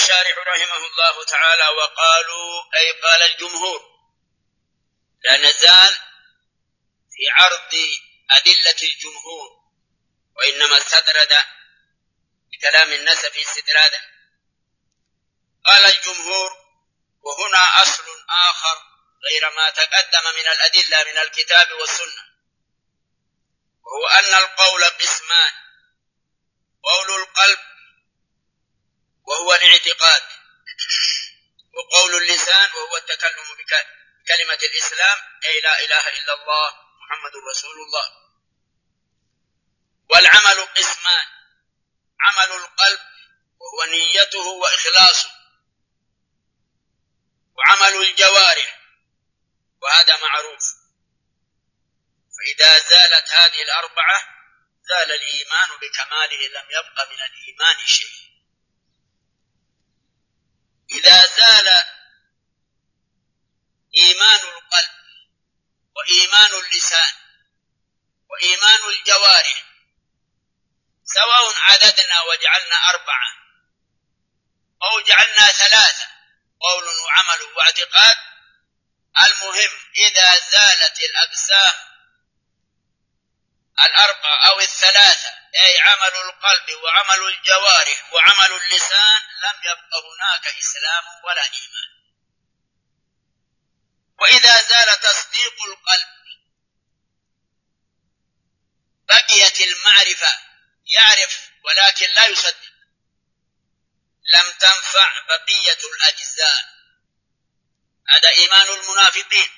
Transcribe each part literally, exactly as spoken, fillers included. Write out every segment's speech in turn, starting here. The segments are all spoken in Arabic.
الشارح رحمه الله تعالى: وقالوا أي قال الجمهور لا نزال في عرض أدلة الجمهور، وإنما استدرد بكلام النسف استدرادا. قال الجمهور: وهنا أصل آخر غير ما تقدم من الأدلة من الكتاب والسنة، وهو أن القول قسمان: قول القلب وهو الاعتقاد، وقول اللسان وهو التكلم بكلمة الإسلام أي لا إله إلا الله محمد رسول الله. والعمل قسمان: عمل القلب وهو نيته وإخلاصه، وعمل الجوارح وهذا معروف. فإذا زالت هذه الأربعة زال الإيمان بكماله، لم يبق من الإيمان شيء. إذا زال إيمان القلب وإيمان اللسان وإيمان الجوارح، سواء عددنا وجعلنا أربعة أو جعلنا ثلاثة، قول وعمل واعتقاد، المهم إذا زالت الأقسام الأربعة أو الثلاثة أي عمل القلب وعمل الجوارح وعمل اللسان، لم يبق هناك إسلام ولا إيمان. وإذا زال تصديق القلب بقيت المعرفة، يعرف ولكن لا يصدق، لم تنفع بقية الأجزاء. هذا إيمان المنافقين.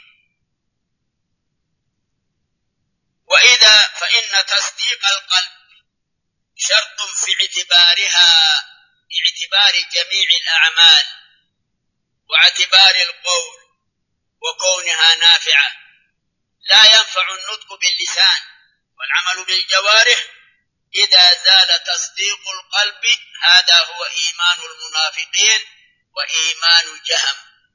وإذا فإن تصديق القلب شرط في اعتبارها، اعتبار جميع الأعمال واعتبار القول وكونها نافعة. لا ينفع النطق باللسان والعمل بالجوارح إذا زال تصديق القلب. هذا هو إيمان المنافقين وإيمان جهم.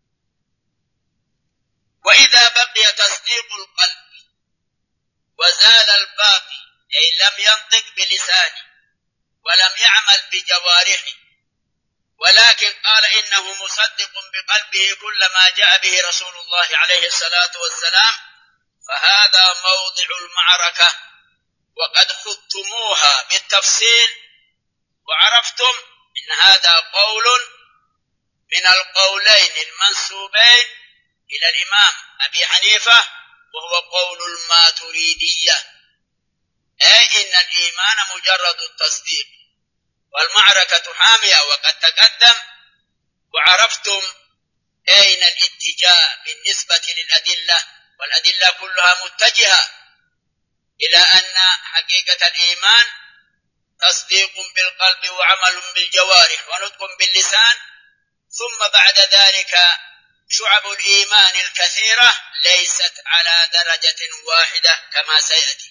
وإذا بقي تصديق القلب وزال الباقي أي لم ينطق بلسانه ولم يعمل بجوارحه، ولكن قال إنه مصدق بقلبه كل ما جاء به رسول الله عليه الصلاة والسلام، فهذا موضع المعركة، وقد خضتموها بالتفصيل وعرفتم إن هذا قول من القولين المنسوبين إلى الإمام أبي حنيفة، وهو قول الماتريدية، أي إن الإيمان مجرد التصديق. والمعركة حامية وقد تقدم، وعرفتم أين الاتجاه بالنسبة للأدلة، والأدلة كلها متجهة إلى أن حقيقة الإيمان تصديق بالقلب وعمل بالجوارح ونطق باللسان، ثم بعد ذلك شعب الإيمان الكثيرة ليست على درجة واحدة كما سيأتي.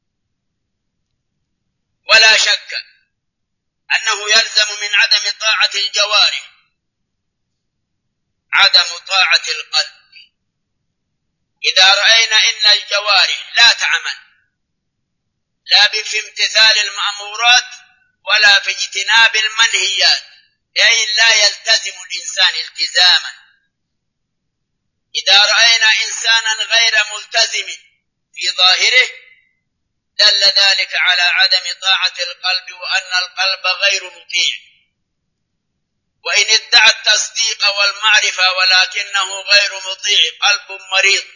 ولا شك أنه يلزم من عدم طاعة الجوارح عدم طاعة القلب. إذا رأينا إن الجوارح لا تعمل لا في امتثال المأمورات ولا في اجتناب المنهيات، أي لا يلتزم الإنسان التزاما، إذا رأينا إنسانا غير ملتزم في ظاهره دل ذلك على عدم طاعة القلب، وأن القلب غير مطيع. وإن ادعى التصديق والمعرفة ولكنه غير مطيع، قلب مريض.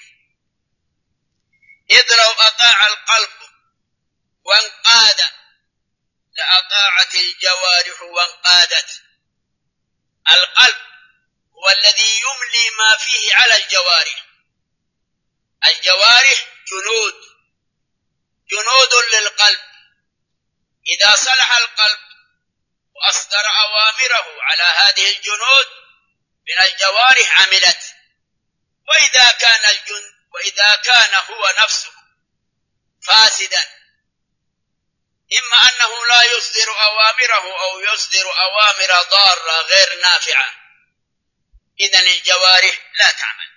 إذ لو أطاع القلب وانقاد لأطاعت الجوارح وانقادت. القلب هو الذي يملي ما فيه على الجوارح. الجوارح جنود جنود للقلب، إذا صلح القلب وأصدر أوامره على هذه الجنود من الجوارح عملت. وإذا كان الجند وإذا كان هو نفسه فاسدا، إما أنه لا يصدر أوامره أو يصدر أوامر ضارة غير نافعة، إذن الجوارح لا تعمل.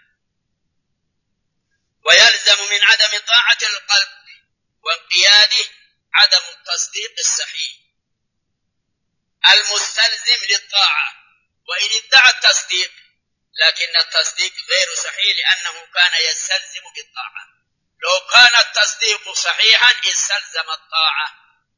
ويلزم من عدم طاعة القلب وانقياده عدم التصديق الصحيح المستلزم للطاعة، وإن ادعى التصديق، لكن التصديق غير صحيح لأنه كان يستلزم بالطاعة. لو كان التصديق صحيحا استلزم الطاعة.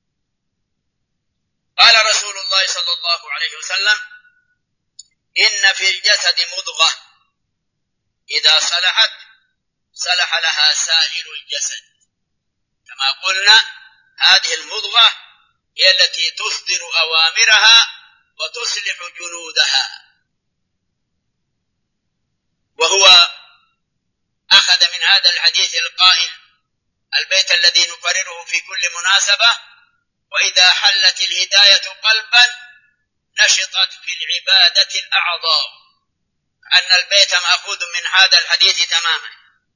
قال رسول الله صلى الله عليه وسلم: إن في الجسد مضغة إذا صلحت صلح لها سائر الجسد. كما قلنا هذه المضغة هي التي تصدر أوامرها وتصلح جنودها. وهو أخذ من هذا الحديث القائل: البيت الذي نكرره في كل مناسبة: وإذا حلت الهداية قلبا نشطت في العبادة الأعضاء. أن البيت مأخوذ من هذا الحديث تماما.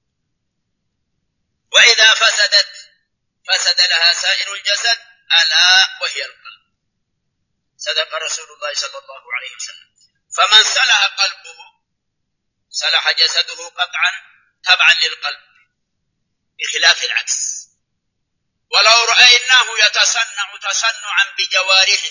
وإذا فسدت فسد لها سائر الجسد ألا وهي القلب. صدق رسول الله صلى الله عليه وسلم. فمن صلح قلبه صلح جسده قطعا تبعا للقلب، بخلاف العكس. ولو رأيناه يتصنع تصنعا بجوارحه،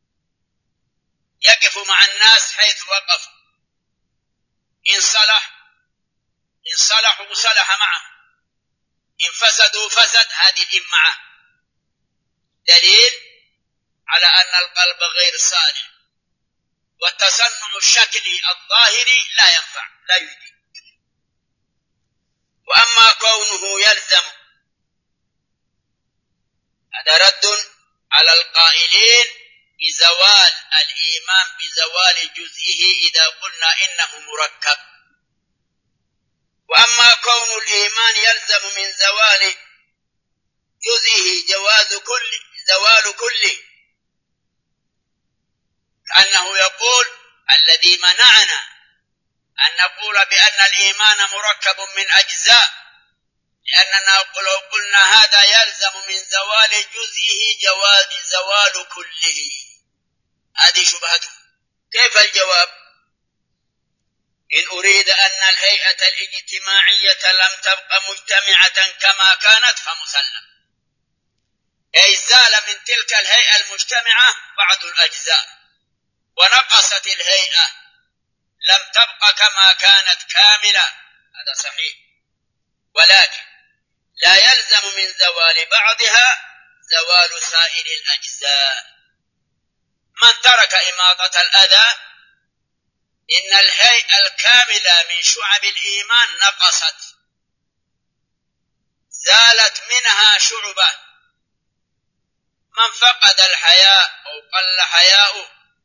يقف مع الناس حيث وقف، إن صلح إن صلحوا صلح معه، إن فسدوا فسد، هذه الإمعة دليل على أن القلب غير صالح. والتصنع الشكلي الظاهري لا ينفع لا يفيد. وأما كونه يلزم، هذا رد على القائلين بزوال الإيمان بزوال جزئه إذا قلنا إنه مركب. وأما كون الإيمان يلزم من زوال جزئه جواز كل زوال كله، كأنه يقول: الذي منعنا أن نقول بأن الإيمان مركب من أجزاء، لأننا لو قلنا هذا يلزم من زوال جزئه جواز زوال كله. هذه شبهته. كيف الجواب؟ إن أريد أن الهيئة الاجتماعية لم تبقى مجتمعة كما كانت فمسلم، أي زال من تلك الهيئة المجتمعة بعض الأجزاء ونقصت الهيئة، لم تبقى كما كانت كاملة، هذا صحيح. ولكن لا يلزم من زوال بعضها زوال سائر الأجزاء. من ترك إماطة الأذى، إن الهيئة الكاملة من شعب الإيمان نقصت، زالت منها شعبة. من فقد الحياء أو قل حياؤه،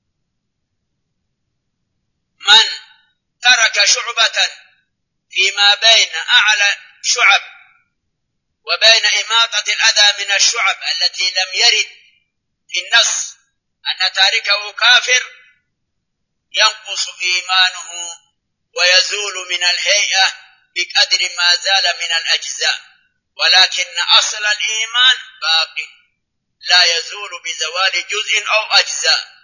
من ترك شعبة فيما بين أعلى شعب وبين إماطة الأذى من الشعب التي لم يرد في النص أن تاركه كافر، ينقص إيمانه ويزول من الهيئة بقدر ما زال من الأجزاء. ولكن أصل الإيمان باقي لا يزول بزوال جزء أو أجزاء.